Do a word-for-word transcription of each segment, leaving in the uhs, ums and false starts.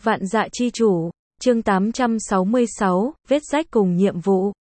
Vạn dạ chi chủ, chương tám trăm sáu mươi sáu, vết rách cùng nhiệm vụ.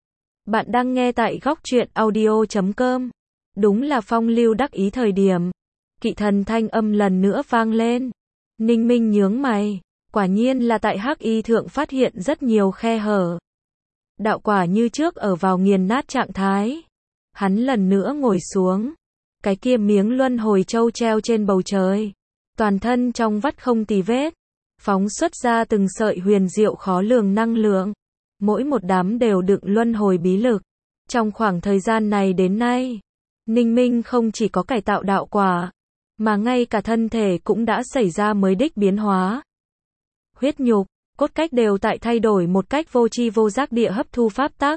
Bạn đang nghe tại góc truyện audio chấm com. Đúng là phong lưu đắc ý thời điểm. Kỵ thần thanh âm lần nữa vang lên. Ninh Minh nhướng mày. Quả nhiên là tại Hắc Y thượng phát hiện rất nhiều khe hở. Đạo quả như trước ở vào nghiền nát trạng thái. Hắn lần nữa ngồi xuống. Cái kia miếng luân hồi châu treo trên bầu trời. Toàn thân trong vắt không tì vết. Phóng xuất ra từng sợi huyền diệu khó lường năng lượng. Mỗi một đám đều đựng luân hồi bí lực. Trong khoảng thời gian này đến nay, Ninh Minh không chỉ có cải tạo đạo quả, mà ngay cả thân thể cũng đã xảy ra mới đích biến hóa. Huyết nhục, cốt cách đều tại thay đổi một cách vô tri vô giác địa hấp thu pháp tắc.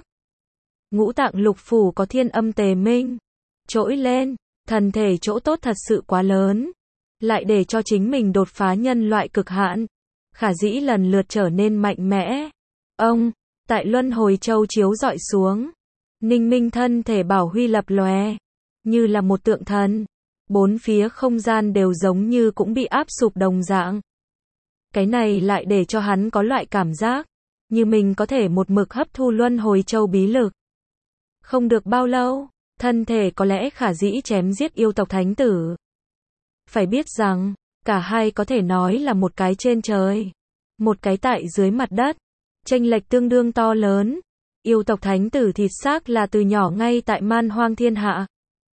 Ngũ tạng lục phủ có thiên âm tề minh. Trỗi lên, thần thể chỗ tốt thật sự quá lớn. Lại để cho chính mình đột phá nhân loại cực hạn. Khả dĩ lần lượt trở nên mạnh mẽ. Ông, tại luân hồi châu chiếu dọi xuống. Ninh Minh thân thể bảo huy lập lòe. Như là một tượng thần. Bốn phía không gian đều giống như cũng bị áp sụp đồng dạng. Cái này lại để cho hắn có loại cảm giác. Như mình có thể một mực hấp thu luân hồi châu bí lực. Không được bao lâu, thân thể có lẽ khả dĩ chém giết yêu tộc thánh tử. Phải biết rằng, cả hai có thể nói là một cái trên trời, một cái tại dưới mặt đất, chênh lệch tương đương to lớn. Yêu tộc thánh tử thịt xác là từ nhỏ ngay tại man hoang thiên hạ,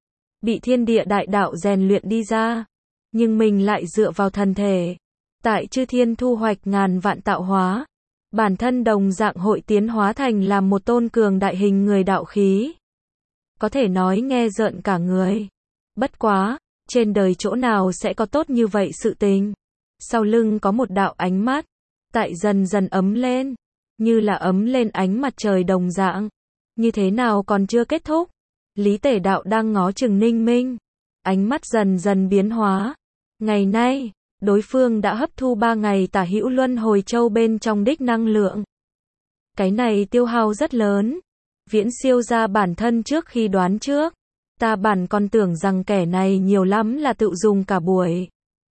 bị thiên địa đại đạo rèn luyện đi ra, nhưng mình lại dựa vào thần thể, tại chư thiên thu hoạch ngàn vạn tạo hóa, bản thân đồng dạng hội tiến hóa thành làm một tôn cường đại hình người đạo khí. Có thể nói nghe rợn cả người. Bất quá, trên đời chỗ nào sẽ có tốt như vậy sự tình. Sau lưng có một đạo ánh mắt, tại dần dần ấm lên, như là ấm lên ánh mặt trời đồng dạng. Như thế nào còn chưa kết thúc? Lý Tể Đạo đang ngó chừng Ninh Minh. Ánh mắt dần dần biến hóa. Ngày nay, đối phương đã hấp thu ba ngày tả hữu luân hồi châu bên trong đích năng lượng. Cái này tiêu hao rất lớn. Viễn siêu ra bản thân trước khi đoán trước. Ta bản còn tưởng rằng kẻ này nhiều lắm là tự dùng cả buổi.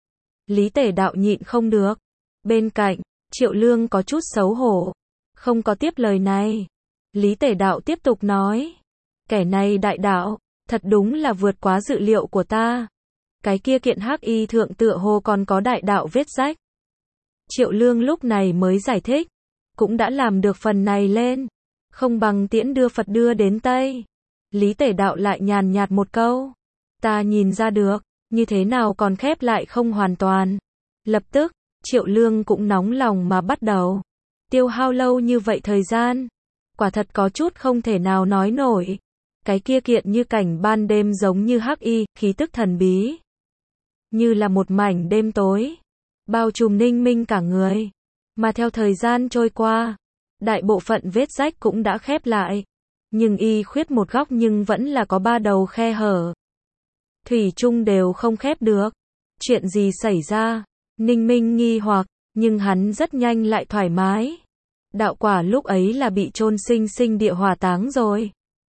Lý Tể Đạo nhịn không được. Bên cạnh, Triệu Lương có chút xấu hổ. Không có tiếp lời này. Lý Tể Đạo tiếp tục nói. Kẻ này đại đạo, thật đúng là vượt quá dự liệu của ta. Cái kia kiện Hắc Y thượng tựa hồ còn có đại đạo vết rách. Triệu Lương lúc này mới giải thích. Cũng đã làm được phần này lên. Không bằng tiễn đưa Phật đưa đến Tây. Lý Tể Đạo lại nhàn nhạt một câu. Ta nhìn ra được, như thế nào còn khép lại không hoàn toàn. Lập tức, Triệu Lương cũng nóng lòng mà bắt đầu. Tiêu hao lâu như vậy thời gian. Quả thật có chút không thể nào nói nổi. Cái kia kiện như cảnh ban đêm giống như Hắc Y, khí tức thần bí. Như là một mảnh đêm tối. Bao trùm Ninh Minh cả người. Mà theo thời gian trôi qua, đại bộ phận vết rách cũng đã khép lại. Nhưng y khuyết một góc nhưng vẫn là có ba đầu khe hở. Thủy chung đều không khép được. Chuyện gì xảy ra? Ninh Minh nghi hoặc, nhưng hắn rất nhanh lại thoải mái. Đạo quả lúc ấy là bị chôn sinh sinh địa hỏa táng rồi.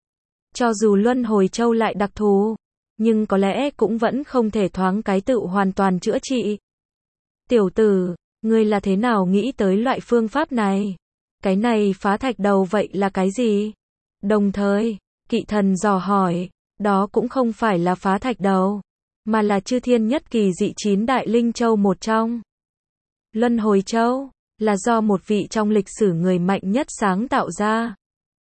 Cho dù luân hồi châu lại đặc thù, nhưng có lẽ cũng vẫn không thể thoáng cái tự hoàn toàn chữa trị. Tiểu tử, ngươi là thế nào nghĩ tới loại phương pháp này? Cái này phá thạch đầu vậy là cái gì? Đồng thời, Kỵ Thần dò hỏi, đó cũng không phải là phá thạch đầu, mà là chư thiên nhất kỳ dị chín đại linh châu một trong. Luân hồi châu, là do một vị trong lịch sử người mạnh nhất sáng tạo ra.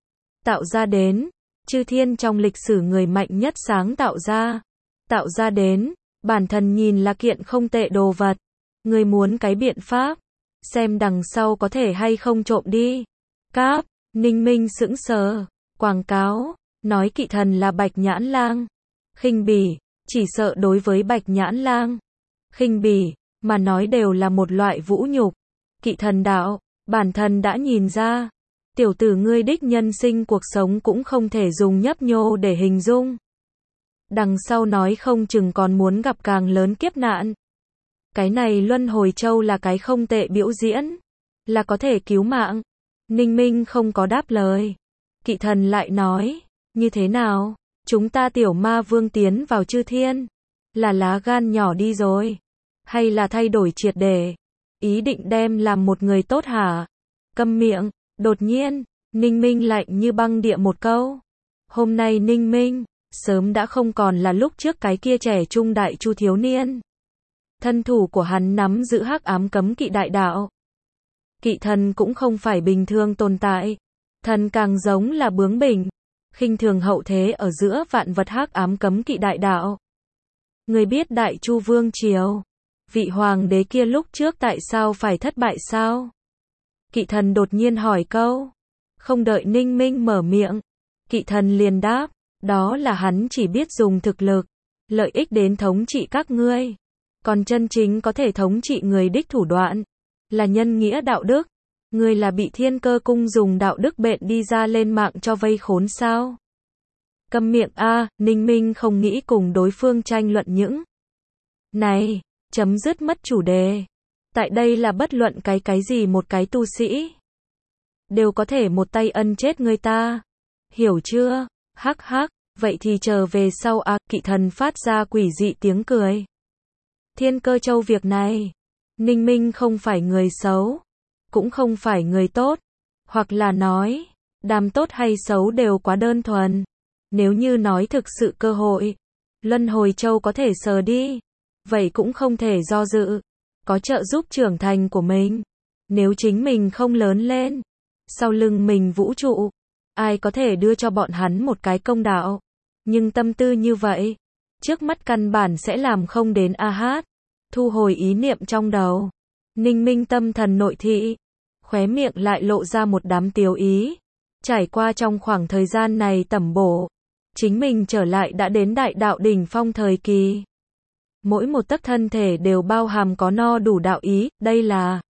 Tạo ra đến, chư thiên trong lịch sử người mạnh nhất sáng tạo ra. Tạo ra đến, bản thân nhìn là kiện không tệ đồ vật. Người muốn cái biện pháp, xem đằng sau có thể hay không trộm đi. Cáp, Ninh Minh sững sờ. Quảng cáo, nói Kỵ Thần là Bạch Nhãn Lang. Khinh bỉ, chỉ sợ đối với Bạch Nhãn Lang. Khinh bỉ, mà nói đều là một loại vũ nhục. Kỵ Thần đạo, bản thân đã nhìn ra. Tiểu tử ngươi đích nhân sinh cuộc sống cũng không thể dùng nhấp nhô để hình dung. Đằng sau nói không chừng còn muốn gặp càng lớn kiếp nạn. Cái này luân hồi châu là cái không tệ biểu diễn. Là có thể cứu mạng. Ninh Minh không có đáp lời. Kỵ Thần lại nói, như thế nào, chúng ta tiểu ma vương tiến vào chư thiên, là lá gan nhỏ đi rồi, hay là thay đổi triệt để, Ý định đem làm một người tốt hả? Câm miệng. Đột nhiên, Ninh Minh lạnh như băng địa một câu. Hôm nay Ninh Minh, sớm đã không còn là lúc trước cái kia trẻ trung đại chu thiếu niên. Thân thủ của hắn nắm giữ hắc ám cấm kỵ đại đạo. Kỵ thần cũng không phải bình thường tồn tại. Thần càng giống là bướng bỉnh, khinh thường hậu thế ở giữa vạn vật hắc ám cấm kỵ đại đạo. Người biết Đại Chu Vương Triều, vị hoàng đế kia lúc trước tại sao phải thất bại sao? Kỵ thần đột nhiên hỏi câu. Không đợi Ninh Minh mở miệng, kỵ thần liền đáp, đó là hắn chỉ biết dùng thực lực, lợi ích đến thống trị các ngươi. Còn chân chính có thể thống trị người đích thủ đoạn, là nhân nghĩa đạo đức. Ngươi là bị Thiên Cơ Cung dùng đạo đức bện đi ra lên mạng cho vây khốn sao? Câm miệng a, Ninh Minh không nghĩ cùng đối phương tranh luận những này, chấm dứt mất chủ đề. Tại đây là bất luận cái cái gì một cái tu sĩ đều có thể một tay ân chết người ta. Hiểu chưa? Hắc hắc, vậy thì chờ về sau a, kỵ thần phát ra quỷ dị tiếng cười. Thiên Cơ Châu việc này, Ninh Minh không phải người xấu, cũng không phải người tốt, hoặc là nói, đàm tốt hay xấu đều quá đơn thuần. Nếu như nói thực sự cơ hội, Luân Hồi Châu có thể sờ đi, vậy cũng không thể do dự, có trợ giúp trưởng thành của mình. Nếu chính mình không lớn lên, sau lưng mình vũ trụ, ai có thể đưa cho bọn hắn một cái công đạo. Nhưng tâm tư như vậy, trước mắt căn bản sẽ làm không đến a hát. Thu hồi ý niệm trong đầu, Ninh Minh tâm thần nội thị, khóe miệng lại lộ ra một đám tiếu ý. Trải qua trong khoảng thời gian này tẩm bổ, chính mình trở lại đã đến đại đạo đỉnh phong thời kỳ. Mỗi một tấc thân thể đều bao hàm có no đủ đạo ý, đây là...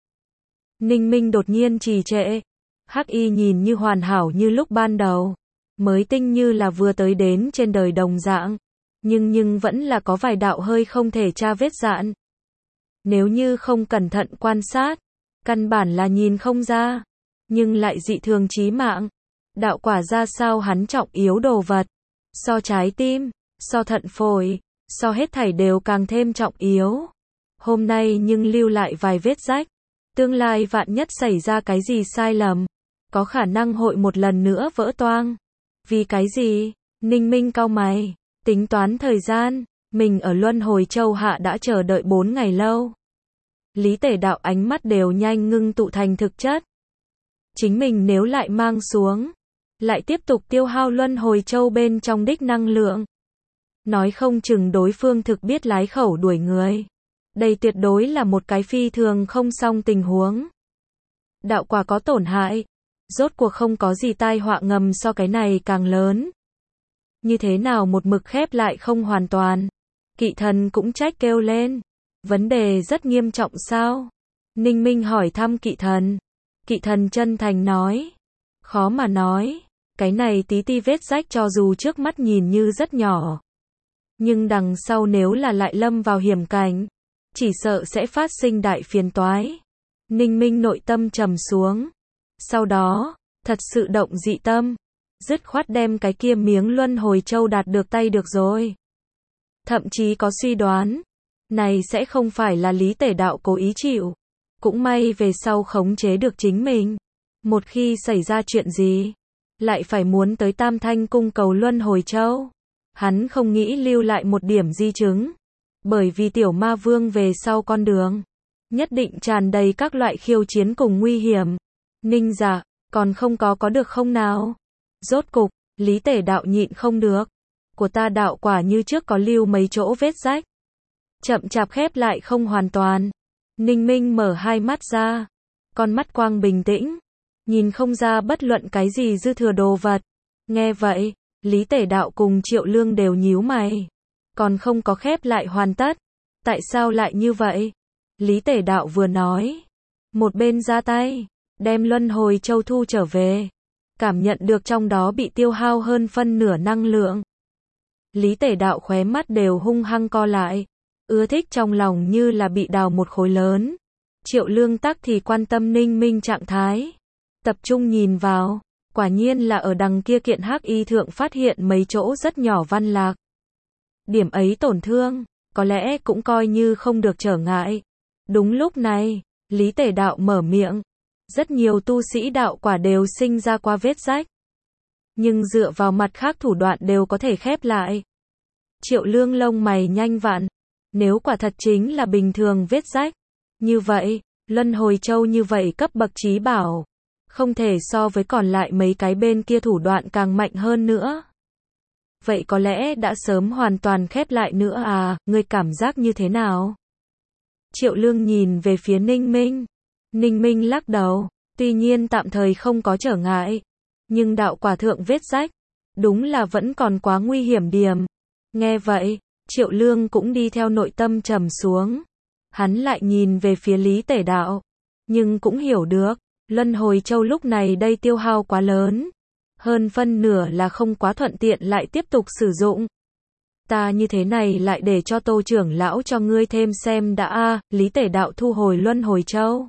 Ninh Minh đột nhiên trì trệ. Hắc y nhìn như hoàn hảo như lúc ban đầu, mới tinh như là vừa tới đến trên đời đồng dạng, nhưng nhưng vẫn là có vài đạo hơi không thể tra vết dạn. Nếu như không cẩn thận quan sát, căn bản là nhìn không ra, nhưng lại dị thường chí mạng. Đạo quả ra sao hắn trọng yếu đồ vật, so trái tim, so thận phổi, so hết thảy đều càng thêm trọng yếu. Hôm nay nhưng lưu lại vài vết rách, tương lai vạn nhất xảy ra cái gì sai lầm, có khả năng hội một lần nữa vỡ toang. Vì cái gì? Ninh Minh cau mày, tính toán thời gian, mình ở Luân Hồi Châu hạ đã chờ đợi bốn ngày lâu. Lý Tể Đạo ánh mắt đều nhanh ngưng tụ thành thực chất. Chính mình nếu lại mang xuống, lại tiếp tục tiêu hao Luân Hồi Châu bên trong đích năng lượng, nói không chừng đối phương thực biết lái khẩu đuổi người. Đây tuyệt đối là một cái phi thường không xong tình huống. Đạo quả có tổn hại, rốt cuộc không có gì tai họa ngầm so cái này càng lớn. Như thế nào một mực khép lại không hoàn toàn? Kỵ thần cũng trách kêu lên. Vấn đề rất nghiêm trọng sao? Ninh Minh hỏi thăm kỵ thần. Kỵ thần chân thành nói. Khó mà nói. Cái này tí ti vết rách cho dù trước mắt nhìn như rất nhỏ, nhưng đằng sau nếu là lại lâm vào hiểm cảnh, chỉ sợ sẽ phát sinh đại phiền toái. Ninh Minh nội tâm trầm xuống. Sau đó, thật sự động dị tâm, dứt khoát đem cái kia miếng Luân Hồi Châu đạt được tay được rồi. Thậm chí có suy đoán, này sẽ không phải là Lý Tể Đạo cố ý chịu. Cũng may về sau khống chế được chính mình. Một khi xảy ra chuyện gì, lại phải muốn tới Tam Thanh cung cầu Luân Hồi Châu. Hắn không nghĩ lưu lại một điểm di chứng. Bởi vì tiểu ma vương về sau con đường, nhất định tràn đầy các loại khiêu chiến cùng nguy hiểm. Ninh dạ, còn không có có được không nào? Rốt cục, Lý Tể Đạo nhịn không được. Của ta đạo quả như trước có lưu mấy chỗ vết rách. Chậm chạp khép lại không hoàn toàn. Ninh Minh mở hai mắt ra. Con mắt quang bình tĩnh. Nhìn không ra bất luận cái gì dư thừa đồ vật. Nghe vậy, Lý Tể Đạo cùng Triệu Lương đều nhíu mày. Còn không có khép lại hoàn tất. Tại sao lại như vậy? Lý Tể Đạo vừa nói. Một bên ra tay, đem Luân Hồi Châu thu trở về. Cảm nhận được trong đó bị tiêu hao hơn phân nửa năng lượng. Lý Tể Đạo khóe mắt đều hung hăng co lại. Ưa thích trong lòng như là bị đào một khối lớn. Triệu Lương tắc thì quan tâm Ninh Minh trạng thái. Tập trung nhìn vào, quả nhiên là ở đằng kia kiện hắc y thượng phát hiện mấy chỗ rất nhỏ văn lạc. Điểm ấy tổn thương, có lẽ cũng coi như không được trở ngại. Đúng lúc này, Lý Tể Đạo mở miệng. Rất nhiều tu sĩ đạo quả đều sinh ra qua vết rách. Nhưng dựa vào mặt khác thủ đoạn đều có thể khép lại. Triệu Lương lông mày nhanh vặn. Nếu quả thật chính là bình thường vết rách. Như vậy, Luân Hồi Châu như vậy cấp bậc trí bảo. Không thể so với còn lại mấy cái bên kia thủ đoạn càng mạnh hơn nữa. Vậy có lẽ đã sớm hoàn toàn khép lại nữa à, ngươi cảm giác như thế nào? Triệu Lương nhìn về phía Ninh Minh. Ninh Minh lắc đầu, tuy nhiên tạm thời không có trở ngại. Nhưng đạo quả thượng vết rách, đúng là vẫn còn quá nguy hiểm điểm. Nghe vậy, Triệu Lương cũng đi theo nội tâm trầm xuống. Hắn lại nhìn về phía Lý Tể Đạo. Nhưng cũng hiểu được, Luân Hồi Châu lúc này đây tiêu hao quá lớn. Hơn phân nửa là không quá thuận tiện lại tiếp tục sử dụng. Ta như thế này lại để cho Tô trưởng lão cho ngươi thêm xem đã a. Lý Tể Đạo thu hồi Luân Hồi Châu.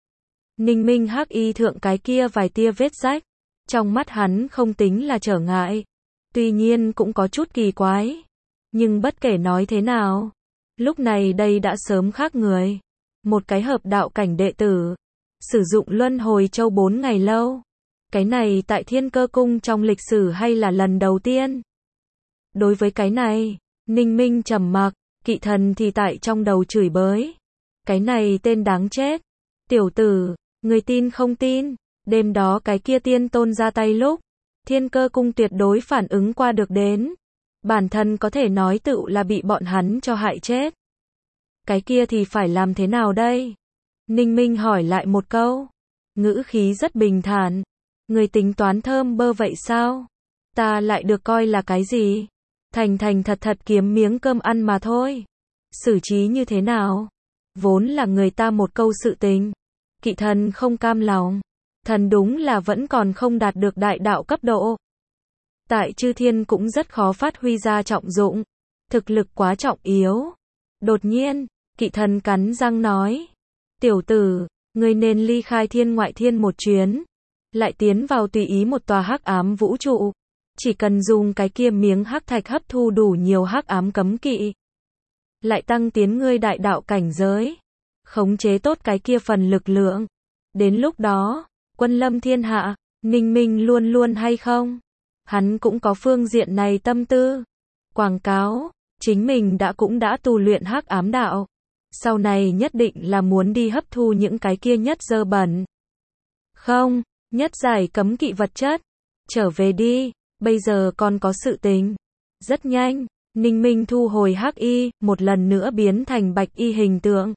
Ninh Minh hắc y thượng cái kia vài tia vết rách. Trong mắt hắn không tính là trở ngại. Tuy nhiên cũng có chút kỳ quái. Nhưng bất kể nói thế nào, lúc này đây đã sớm khác người. Một cái hợp đạo cảnh đệ tử, sử dụng Luân Hồi Châu bốn ngày lâu. Cái này tại Thiên Cơ Cung trong lịch sử hay là lần đầu tiên? Đối với cái này, Ninh Minh trầm mặc, Kỵ Thần thì tại trong đầu chửi bới. Cái này tên đáng chết. Tiểu tử, người tin không tin? Đêm đó cái kia tiên tôn ra tay lúc, Thiên Cơ Cung tuyệt đối phản ứng qua được đến. Bản thân có thể nói tự là bị bọn hắn cho hại chết. Cái kia thì phải làm thế nào đây? Ninh Minh hỏi lại một câu. Ngữ khí rất bình thản. Người tính toán thơm bơ vậy sao? Ta lại được coi là cái gì? Thành thành thật thật kiếm miếng cơm ăn mà thôi. Xử trí như thế nào? Vốn là người ta một câu sự tình. Kỵ Thần không cam lòng. Thần đúng là vẫn còn không đạt được đại đạo cấp độ. Tại chư thiên cũng rất khó phát huy ra trọng dụng. Thực lực quá trọng yếu. Đột nhiên, Kỵ Thần cắn răng nói. Tiểu tử, người nên ly khai thiên ngoại thiên một chuyến. Lại tiến vào tùy ý một tòa hắc ám vũ trụ. Chỉ cần dùng cái kia miếng hắc thạch hấp thu đủ nhiều hắc ám cấm kỵ. Lại tăng tiến ngươi đại đạo cảnh giới. Khống chế tốt cái kia phần lực lượng. Đến lúc đó, quân lâm thiên hạ, Ninh Minh luôn luôn hay không? Hắn cũng có phương diện này tâm tư. Quảng cáo, chính mình đã cũng đã tu luyện hắc ám đạo. Sau này nhất định là muốn đi hấp thu những cái kia nhất dơ bẩn. Không, nhất giải cấm kỵ vật chất. Trở về đi, bây giờ còn có sự tình. Rất nhanh, Ninh Minh thu hồi hắc y, một lần nữa biến thành bạch y hình tượng.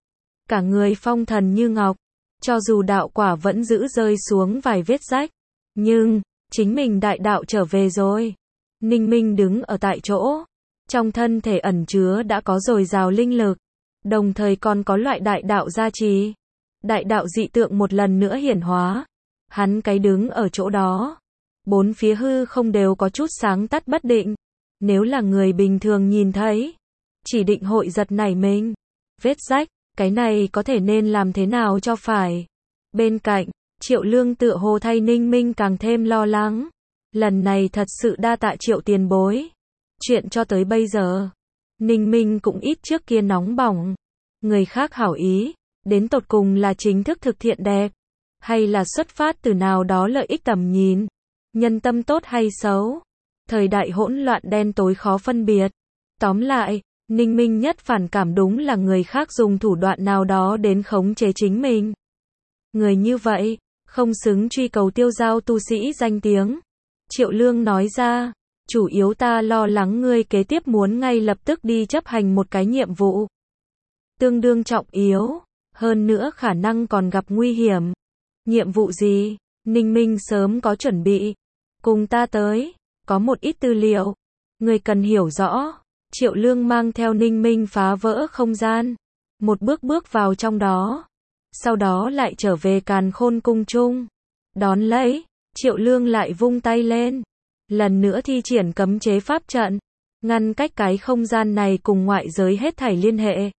Cả người phong thần như ngọc. Cho dù đạo quả vẫn giữ rơi xuống vài vết rách. Nhưng, chính mình đại đạo trở về rồi. Ninh Minh đứng ở tại chỗ. Trong thân thể ẩn chứa đã có dồi dào linh lực. Đồng thời còn có loại đại đạo gia trì. Đại đạo dị tượng một lần nữa hiển hóa. Hắn cái đứng ở chỗ đó. Bốn phía hư không đều có chút sáng tắt bất định. Nếu là người bình thường nhìn thấy, chỉ định hội giật nảy mình. Vết rách, cái này có thể nên làm thế nào cho phải. Bên cạnh, Triệu Lương tựa hồ thay Ninh Minh càng thêm lo lắng. Lần này thật sự đa tạ Triệu tiền bối. Chuyện cho tới bây giờ, Ninh Minh cũng ít trước kia nóng bỏng. Người khác hảo ý, đến tột cùng là chính thức thực thiện đẹp, hay là xuất phát từ nào đó lợi ích tầm nhìn, nhân tâm tốt hay xấu. Thời đại hỗn loạn đen tối khó phân biệt. Tóm lại, Ninh Minh nhất phản cảm đúng là người khác dùng thủ đoạn nào đó đến khống chế chính mình. Người như vậy, không xứng truy cầu tiêu giao tu sĩ danh tiếng. Triệu Lương nói ra, chủ yếu ta lo lắng ngươi kế tiếp muốn ngay lập tức đi chấp hành một cái nhiệm vụ. Tương đương trọng yếu, hơn nữa khả năng còn gặp nguy hiểm. Nhiệm vụ gì? Ninh Minh sớm có chuẩn bị. Cùng ta tới, có một ít tư liệu. Ngươi cần hiểu rõ. Triệu Lương mang theo Ninh Minh phá vỡ không gian. Một bước bước vào trong đó. Sau đó lại trở về Càn Khôn Cung chung. Đón lấy, Triệu Lương lại vung tay lên. Lần nữa thi triển cấm chế pháp trận. Ngăn cách cái không gian này cùng ngoại giới hết thảy liên hệ.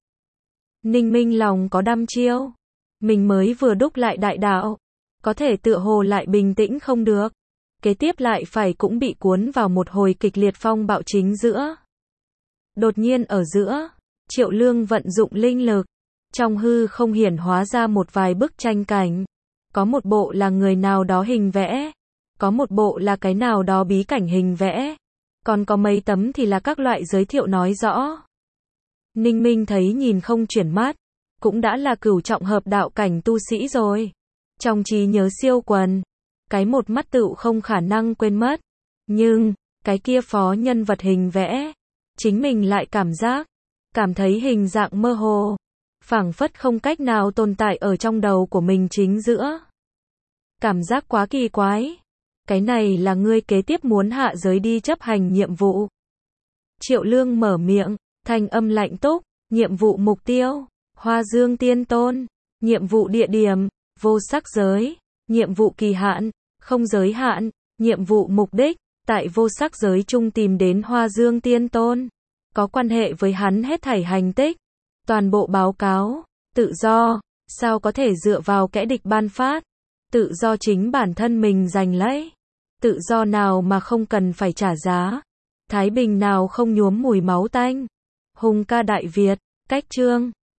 Ninh Minh lòng có đăm chiêu. Mình mới vừa đúc lại đại đạo. Có thể tựa hồ lại bình tĩnh không được. Kế tiếp lại phải cũng bị cuốn vào một hồi kịch liệt phong bạo chính giữa. Đột nhiên ở giữa, Triệu Lương vận dụng linh lực. Trong hư không hiển hóa ra một vài bức tranh cảnh. Có một bộ là người nào đó hình vẽ. Có một bộ là cái nào đó bí cảnh hình vẽ. Còn có mấy tấm thì là các loại giới thiệu nói rõ. Ninh Minh thấy nhìn không chuyển mắt. Cũng đã là cửu trọng hợp đạo cảnh tu sĩ rồi. Trong trí nhớ siêu quần. Cái một mắt tựu không khả năng quên mất. Nhưng, cái kia phó nhân vật hình vẽ. Chính mình lại cảm giác. Cảm thấy hình dạng mơ hồ. Phảng phất không cách nào tồn tại ở trong đầu của mình chính giữa. Cảm giác quá kỳ quái. Cái này là ngươi kế tiếp muốn hạ giới đi chấp hành nhiệm vụ. Triệu Lương mở miệng, thanh âm lạnh túc, nhiệm vụ mục tiêu, Hoa Dương Tiên Tôn, nhiệm vụ địa điểm, vô sắc giới, nhiệm vụ kỳ hạn, không giới hạn, nhiệm vụ mục đích, tại vô sắc giới chung tìm đến Hoa Dương Tiên Tôn, có quan hệ với hắn hết thảy hành tích, toàn bộ báo cáo, tự do, sao có thể dựa vào kẻ địch ban phát, tự do chính bản thân mình giành lấy, tự do nào mà không cần phải trả giá, thái bình nào không nhuốm mùi máu tanh, hùng ca Đại Việt, cách chương